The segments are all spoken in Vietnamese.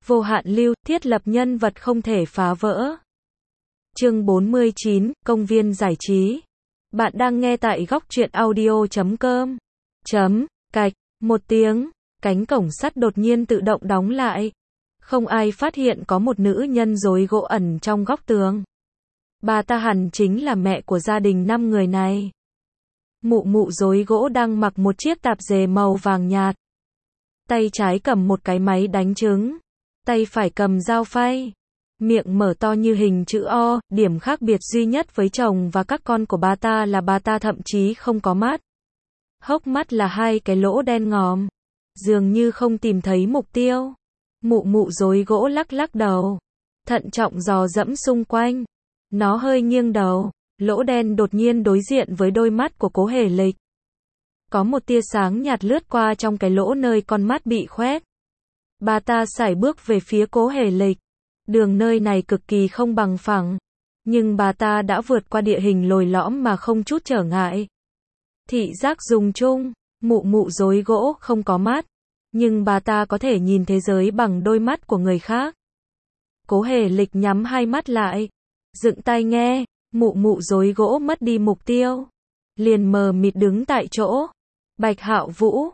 Vô hạn lưu, thiết lập nhân vật không thể phá vỡ. Chương 49, công viên giải trí. Bạn đang nghe tại góc truyện audio.com. Cạch, một tiếng, cánh cổng sắt đột nhiên tự động đóng lại. Không ai phát hiện có một nữ nhân rối gỗ ẩn trong góc tường. Bà ta hẳn chính là mẹ của gia đình 5 người này. Mụ rối gỗ đang mặc một chiếc tạp dề màu vàng nhạt. Tay trái cầm một cái máy đánh trứng. Tay phải cầm dao phay. Miệng mở to như hình chữ O, điểm khác biệt duy nhất với chồng và các con của bà ta là bà ta thậm chí không có mắt. Hốc mắt là hai cái lỗ đen ngòm. Dường như không tìm thấy mục tiêu. Mụ rối gỗ lắc đầu. Thận trọng dò dẫm xung quanh. Nó hơi nghiêng đầu. Lỗ đen đột nhiên đối diện với đôi mắt của Cố Hề Lịch. Có một tia sáng nhạt lướt qua trong cái lỗ nơi con mắt bị khoét. Bà ta sải bước về phía Cố Hề Lịch. Đường nơi này cực kỳ không bằng phẳng. Nhưng bà ta đã vượt qua địa hình lồi lõm mà không chút trở ngại. Thị giác dùng chung, mụ rối gỗ không có mắt. Nhưng bà ta có thể nhìn thế giới bằng đôi mắt của người khác. Cố Hề Lịch nhắm hai mắt lại. Dựng tai nghe, mụ rối gỗ mất đi mục tiêu. Liền mờ mịt đứng tại chỗ. Bạch Hạo Vũ,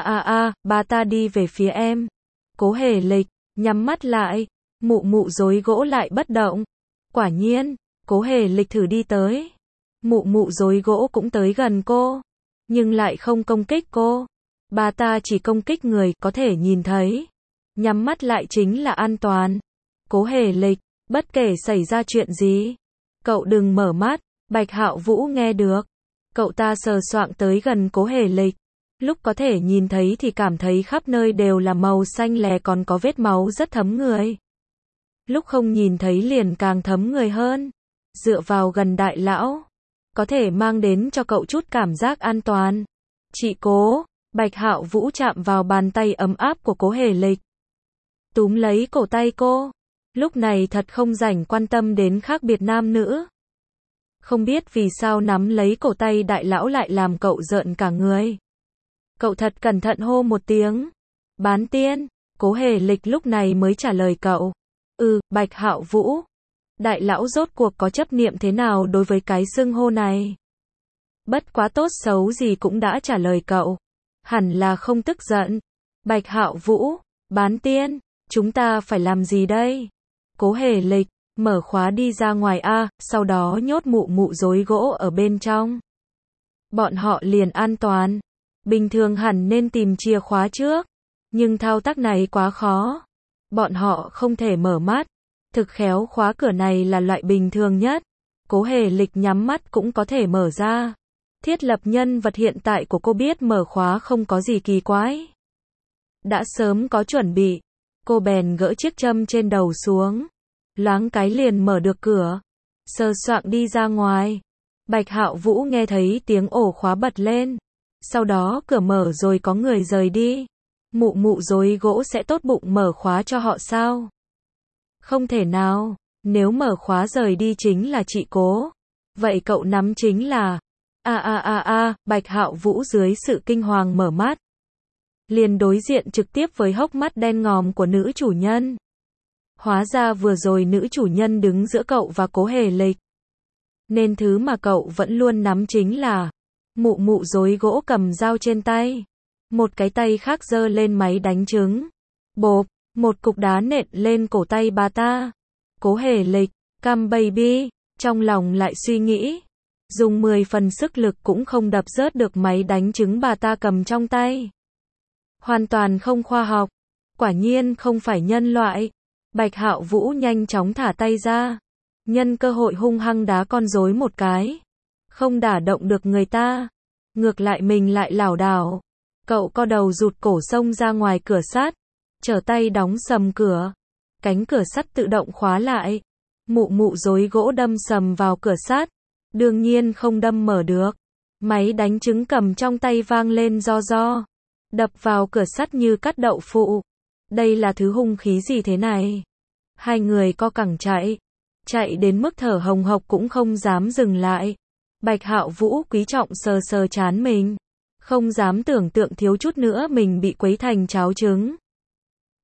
bà ta đi về phía em. Cố Hề Lịch, nhắm mắt lại. Mụ rối gỗ lại bất động. Quả nhiên, Cố Hề Lịch thử đi tới. Mụ rối gỗ cũng tới gần cô. Nhưng lại không công kích cô. Bà ta chỉ công kích người có thể nhìn thấy. Nhắm mắt lại chính là an toàn. Cố Hề Lịch, bất kể xảy ra chuyện gì. Cậu đừng mở mắt, Bạch Hạo Vũ nghe được. Cậu ta sờ soạng tới gần Cố Hề Lịch. Lúc có thể nhìn thấy thì cảm thấy khắp nơi đều là màu xanh lè còn có vết máu rất thấm người. Lúc không nhìn thấy liền càng thấm người hơn. Dựa vào gần đại lão. Có thể mang đến cho cậu chút cảm giác an toàn. Chị Cố, Bạch Hạo Vũ chạm vào bàn tay ấm áp của Cố Hề Lịch. Túm lấy cổ tay cô. Lúc này thật không rảnh quan tâm đến khác biệt nam nữ. Không biết vì sao nắm lấy cổ tay đại lão lại làm cậu rợn cả người. Cậu thật cẩn thận hô một tiếng. Bán tiên, Cố Hề Lịch lúc này mới trả lời cậu. Bạch Hạo Vũ. Đại lão rốt cuộc có chấp niệm thế nào đối với cái xưng hô này? Bất quá tốt xấu gì cũng đã trả lời cậu. Hẳn là không tức giận. Bạch Hạo Vũ, bán tiên, chúng ta phải làm gì đây? Cố Hề Lịch, mở khóa đi ra ngoài sau đó nhốt mụ rối gỗ ở bên trong. Bọn họ liền an toàn. Bình thường hẳn nên tìm chìa khóa trước. Nhưng thao tác này quá khó. Bọn họ không thể mở mắt. Thực khéo khóa cửa này là loại bình thường nhất. Cố Hề Lịch nhắm mắt cũng có thể mở ra. Thiết lập nhân vật hiện tại của cô biết mở khóa không có gì kỳ quái. Đã sớm có chuẩn bị. Cô bèn gỡ chiếc châm trên đầu xuống. Loáng cái liền mở được cửa. Sờ soạng đi ra ngoài. Bạch Hạo Vũ nghe thấy tiếng ổ khóa bật lên. Sau đó cửa mở rồi có người rời đi. Mụ rối gỗ sẽ tốt bụng mở khóa cho họ sao? Không thể nào. Nếu mở khóa rời đi chính là chị Cố. Vậy cậu nắm chính là... Bạch Hạo Vũ dưới sự kinh hoàng mở mắt. Liền đối diện trực tiếp với hốc mắt đen ngòm của nữ chủ nhân. Hóa ra vừa rồi nữ chủ nhân đứng giữa cậu và Cố Hề Lịch. Nên thứ mà cậu vẫn luôn nắm chính là... Mụ rối gỗ cầm dao trên tay. Một cái tay khác giơ lên máy đánh trứng. Bộp, một cục đá nện lên cổ tay bà ta. Cố Hề Lịch, come baby, trong lòng lại suy nghĩ. Dùng 10 phần sức lực cũng không đập rớt được máy đánh trứng bà ta cầm trong tay. Hoàn toàn không khoa học. Quả nhiên không phải nhân loại. Bạch Hạo Vũ nhanh chóng thả tay ra. Nhân cơ hội hung hăng đá con rối một cái. Không đả động được người ta. Ngược lại mình lại lảo đảo. Cậu co đầu rụt cổ xông ra ngoài cửa sắt. Trở tay đóng sầm cửa. Cánh cửa sắt tự động khóa lại. Mụ rối gỗ đâm sầm vào cửa sắt. Đương nhiên không đâm mở được. Máy đánh trứng cầm trong tay vang lên ro. Đập vào cửa sắt như cắt đậu phụ. Đây là thứ hung khí gì thế này? Hai người co cẳng chạy. Chạy đến mức thở hồng hộc cũng không dám dừng lại. Bạch Hạo Vũ quý trọng sờ trán mình. Không dám tưởng tượng thiếu chút nữa mình bị quấy thành cháo trứng.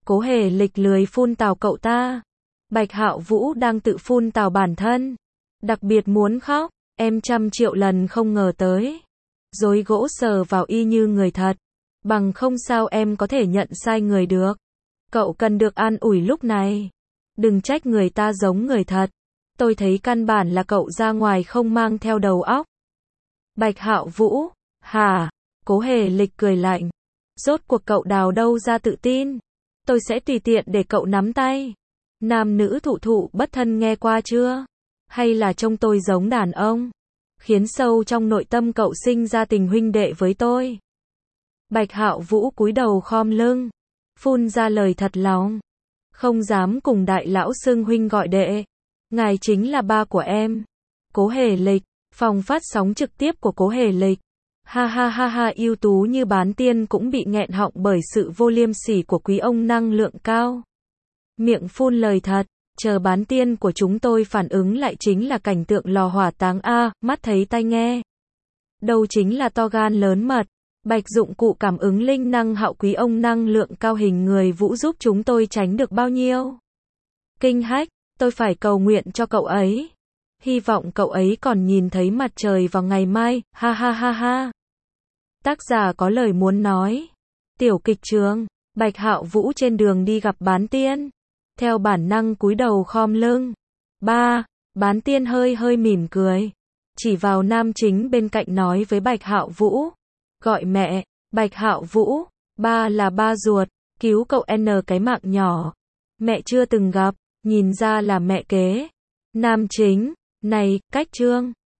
Cố Hề Lịch lười phun tào cậu ta. Bạch Hạo Vũ đang tự phun tào bản thân. Đặc biệt muốn khóc, em 100 triệu lần không ngờ tới. Dối gỗ sờ vào y như người thật. Bằng không sao em có thể nhận sai người được. Cậu cần được an ủi lúc này. Đừng trách người ta giống người thật. Tôi thấy căn bản là cậu ra ngoài không mang theo đầu óc. Bạch Hạo Vũ, hả? Cố Hề Lịch cười lạnh. Rốt cuộc cậu đào đâu ra tự tin? Tôi sẽ tùy tiện để cậu nắm tay. Nam nữ thụ thụ bất thân nghe qua chưa? Hay là trông tôi giống đàn ông? Khiến sâu trong nội tâm cậu sinh ra tình huynh đệ với tôi. Bạch Hạo Vũ cúi đầu khom lưng, phun ra lời thật lòng. Không dám cùng đại lão xưng huynh gọi đệ. Ngài chính là ba của em. Cố Hề Lịch, phòng phát sóng trực tiếp của Cố Hề Lịch. Ha ha ha ha, ưu tú như bán tiên cũng bị nghẹn họng bởi sự vô liêm sỉ của quý ông năng lượng cao. Miệng phun lời thật, chờ bán tiên của chúng tôi phản ứng lại chính là cảnh tượng lò hỏa táng a, mắt thấy tai nghe. Đâu chính là to gan lớn mật. Bạch dụng cụ cảm ứng linh năng hạo quý ông năng lượng cao hình người Vũ giúp chúng tôi tránh được bao nhiêu. Kinh hách, tôi phải cầu nguyện cho cậu ấy. Hy vọng cậu ấy còn nhìn thấy mặt trời vào ngày mai, ha ha ha ha. Tác giả có lời muốn nói. Tiểu kịch trường, Bạch Hạo Vũ trên đường đi gặp bán tiên. Theo bản năng cúi đầu khom lưng. Bán tiên hơi hơi mỉm cười. Chỉ vào nam chính bên cạnh nói với Bạch Hạo Vũ. Gọi mẹ, Bạch Hạo Vũ, ba là ba ruột, cứu cậu N cái mạng nhỏ. Mẹ chưa từng gặp, nhìn ra là mẹ kế. Nam chính, này, cách trương.